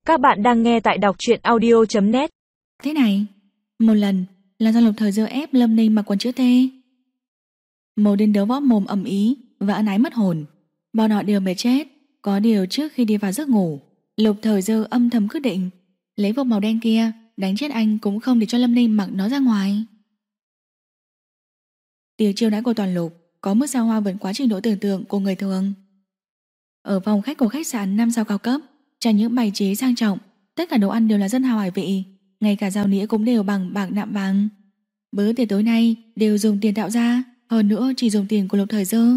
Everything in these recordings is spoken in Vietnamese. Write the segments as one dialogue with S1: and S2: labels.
S1: Các bạn đang nghe tại đọc truyện audio.net.
S2: Thế này, một lần là do Lục Thời Dư ép Lâm Ninh mặc quần chữ T. Một đến đấu võ mồm ầm ý và ân ái mất hồn. Bọn họ đều mệt chết. Có điều trước khi đi vào giấc ngủ, Lục Thời Dư âm thầm quyết định lấy vòng màu đen kia đánh chết anh cũng không để cho Lâm Ninh mặc nó ra ngoài. Tiệc chiêu đãi của toàn Lục có mức xa hoa vượt quá trình độ tưởng tượng của người thường. Ở phòng khách của khách sạn 5 sao cao cấp, chẳng những bày trí sang trọng, tất cả đồ ăn đều là rất hào hải vị, ngay cả rau nĩa cũng đều bằng bạc nạm vàng. Bữa tiệc tối nay đều dùng tiền tạo ra, hơn nữa chỉ dùng tiền của Lục Thời Dư.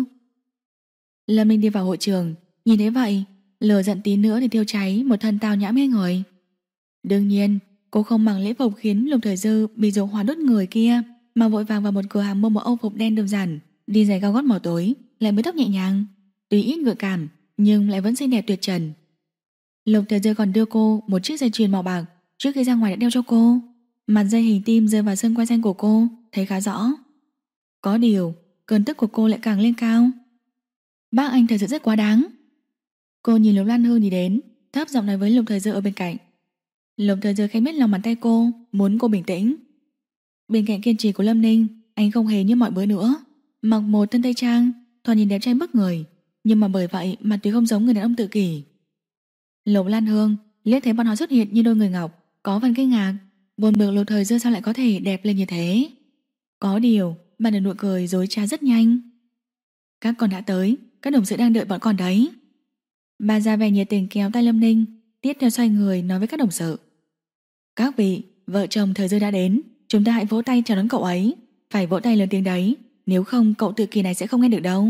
S2: Lâm Ninh đi vào hội trường, nhìn thấy vậy, lửa giận tí nữa thì tiêu cháy một thân tao nhã mê người. Đương nhiên, cô không mặc lễ phục khiến Lục Thời Dư bị dục hỏa đốt người kia, mà vội vàng vào một cửa hàng mua một âu phục đen đơn giản, đi giày cao gót màu tối, lại mái tóc nhẹ nhàng, tuy ít gợi cảm nhưng lại vẫn xinh đẹp tuyệt trần. Lục Thời Dư còn đưa cô một chiếc dây chuyền màu bạc, trước khi ra ngoài đã đeo cho cô. Mặt dây hình tim rơi vào xương quai xanh của cô, thấy khá rõ. Có điều, cơn tức của cô lại càng lên cao. Bác anh thật sự rất quá đáng. Cô nhìn Lục Lan Hương đi đến, thấp giọng nói với Lục Thời Dư ở bên cạnh. Lục Thời Dư khẽ miết lòng bàn tay cô, muốn cô bình tĩnh. Bên cạnh kiên trì của Lâm Ninh, anh không hề như mọi bữa nữa, mặc một thân tây trang, thoạt nhìn đẹp trai bức người, nhưng mà bởi vậy mà tuy không giống người đàn ông tự kỷ. Lục Lan Hương liếc thấy bọn họ xuất hiện như đôi người ngọc, có phần kinh ngạc, buồn bực Lục Thời Dư sao lại có thể đẹp lên như thế. Có điều, bà nở nụ cười dối trá rất nhanh. Các con đã tới, các đồng sự đang đợi bọn con đấy. Bà ra vẻ nhiệt tình kéo tay Lâm Ninh, tiếp theo xoay người nói với các đồng sự. Các vị, vợ chồng Thời Dư đã đến, chúng ta hãy vỗ tay chào đón cậu ấy. Phải vỗ tay lớn tiếng đấy, nếu không cậu tự kỷ này sẽ không nghe được đâu.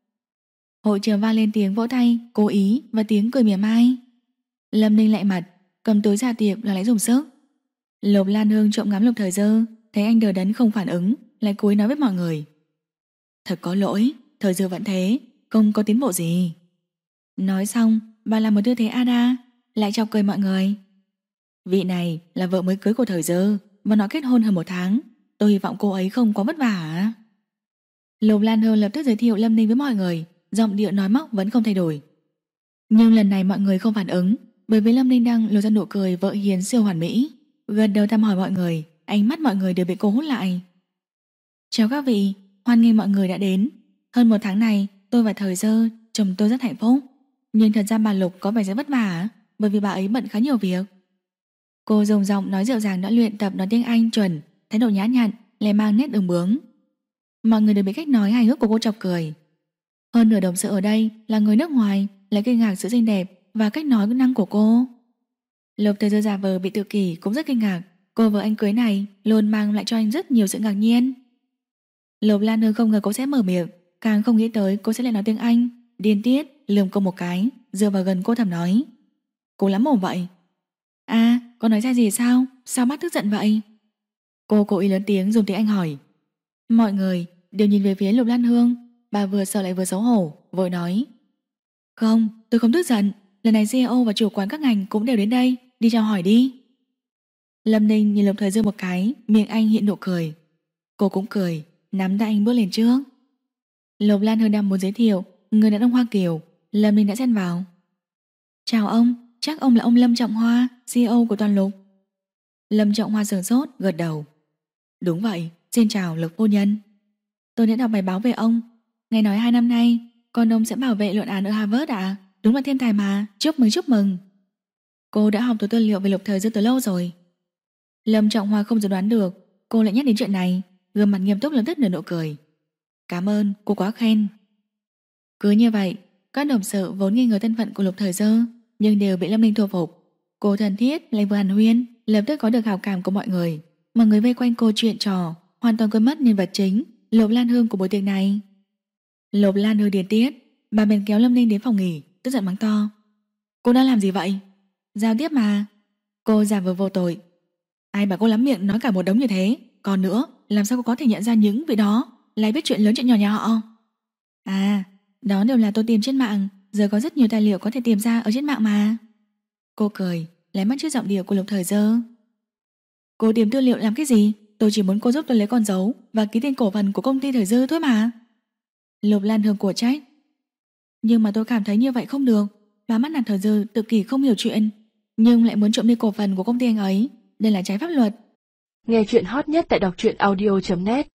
S2: Hội trường vang lên tiếng vỗ tay, cố ý và tiếng cười mỉa mai. Lâm Ninh lại mặt, cầm túi ra tiệc là lấy dùng sức. Lục Lan Hương trộm ngắm Lục Thời Dư, thấy anh đờ đẫn không phản ứng, lại cúi nói với mọi người. Thật có lỗi, Thời Dư vẫn thế, không có tiến bộ gì. Nói xong, bà làm một tư thế Ada, lại chọc cười mọi người. Vị này là vợ mới cưới của Thời Dư, và nó kết hôn hơn 1 tháng. Tôi hy vọng cô ấy không quá vất vả. Lục Lan Hương lập tức giới thiệu Lâm Ninh với mọi người, giọng điệu nói móc vẫn không thay đổi. Nhưng lần này mọi người không phản ứng, bởi vì Lâm Ninh đang lộ ra nụ cười vợ hiền siêu hoàn mỹ. Gần đầu thăm hỏi mọi người, ánh mắt mọi người đều bị cô hút lại. Chào các vị, hoan nghênh mọi người đã đến. Hơn 1 tháng này, tôi và Thời Dư, chồng tôi rất hạnh phúc. Nhưng thật ra bà Lục có vẻ rất vất vả, bởi vì bà ấy bận khá nhiều việc. Cô dùng giọng nói dịu dàng đã luyện tập nói tiếng Anh chuẩn, thái độ nhã nhặn, lại mang nét đường bướng. Mọi người đều bị cách nói hài hước của cô chọc cười. Hơn nửa đồng sự ở đây là người nước ngoài, lại kinh ngạc sự xinh đẹp và cách nói năng của cô. Lục Thời Dư giả vờ bị tự kỷ cũng rất kinh ngạc. Cô vợ anh cưới này luôn mang lại cho anh rất nhiều sự ngạc nhiên. Lục Lan Hương không ngờ cô sẽ mở miệng, càng không nghĩ tới cô sẽ lại nói tiếng Anh. Điên tiết lườm cô một cái, dựa vào gần cô thầm nói. Cô lắm mồm vậy. À, con nói ra gì sao? Sao bác tức giận vậy? Cô cố ý lớn tiếng dùng tiếng Anh hỏi. Mọi người đều nhìn về phía Lục Lan Hương. Bà vừa sợ lại vừa xấu hổ, vội nói. Không, tôi không tức giận. Lần này CEO và chủ quán các ngành cũng đều đến đây, đi chào hỏi đi. Lâm Ninh nhìn Lục Thời Dư một cái, miệng anh hiện nụ cười. Cô cũng cười, nắm tay anh bước lên trước. Lục Lan Hương đang muốn giới thiệu người đàn ông Hoa Kiều, Lâm Ninh đã xen vào. Chào ông, chắc ông là ông Lâm Trọng Hoa, CEO của Toàn Lục. Lâm Trọng Hoa sửng sốt, gật đầu. Đúng vậy, xin chào Lục phu nhân. Tôi đã đọc bài báo về ông. Nghe nói 2 năm nay con ông sẽ bảo vệ luận án ở Harvard à? Đúng là thiên tài mà, chúc mừng chúc mừng. Cô đã học từ tư liệu về Lục Thời Dư từ lâu rồi. Lâm Trọng Hoa không dự đoán được cô lại nhắc đến chuyện này, gương mặt nghiêm túc lập tức nở nụ cười. Cảm ơn, cô quá khen. Cứ như vậy, các đồng sự vốn nghi ngờ thân phận của Lục Thời Dư, nhưng đều bị Lâm Ninh thu phục. Cô thân thiết lại vừa hàn huyên, lập tức có được hảo cảm của mọi người. Mọi người vây quanh cô chuyện trò, hoàn toàn quên mất nhân vật chính, Lục Lan Hương của buổi tiệc này. Lục Lan Hương điên tiết, bà bèn kéo Lâm Ninh đến phòng nghỉ, tức giận mắng to. Cô đã làm gì vậy? Giao tiếp mà. Cô giả vờ vô tội. Ai bảo cô lắm miệng nói cả một đống như thế? Còn nữa, làm sao cô có thể nhận ra những vị đó lại biết chuyện lớn chuyện nhỏ nhà họ? À, đó đều là tôi tìm trên mạng, giờ có rất nhiều tài liệu có thể tìm ra ở trên mạng mà. Cô cười, lấy mắt trước giọng điệu của Lục Thời Dư. Cô tìm tư liệu làm cái gì? Tôi chỉ muốn cô giúp tôi lấy con dấu và ký tên cổ phần của công ty Thời Dư thôi mà. Lục Lan Hương của trách. Nhưng mà tôi cảm thấy như vậy không được. Và mắt nàng Thời Dư tự kỷ không hiểu chuyện. nhưng lại muốn trộm đi cổ phần của công ty anh ấy. Đây là trái pháp luật.
S3: Nghe chuyện hot nhất tại đọc truyện audio.net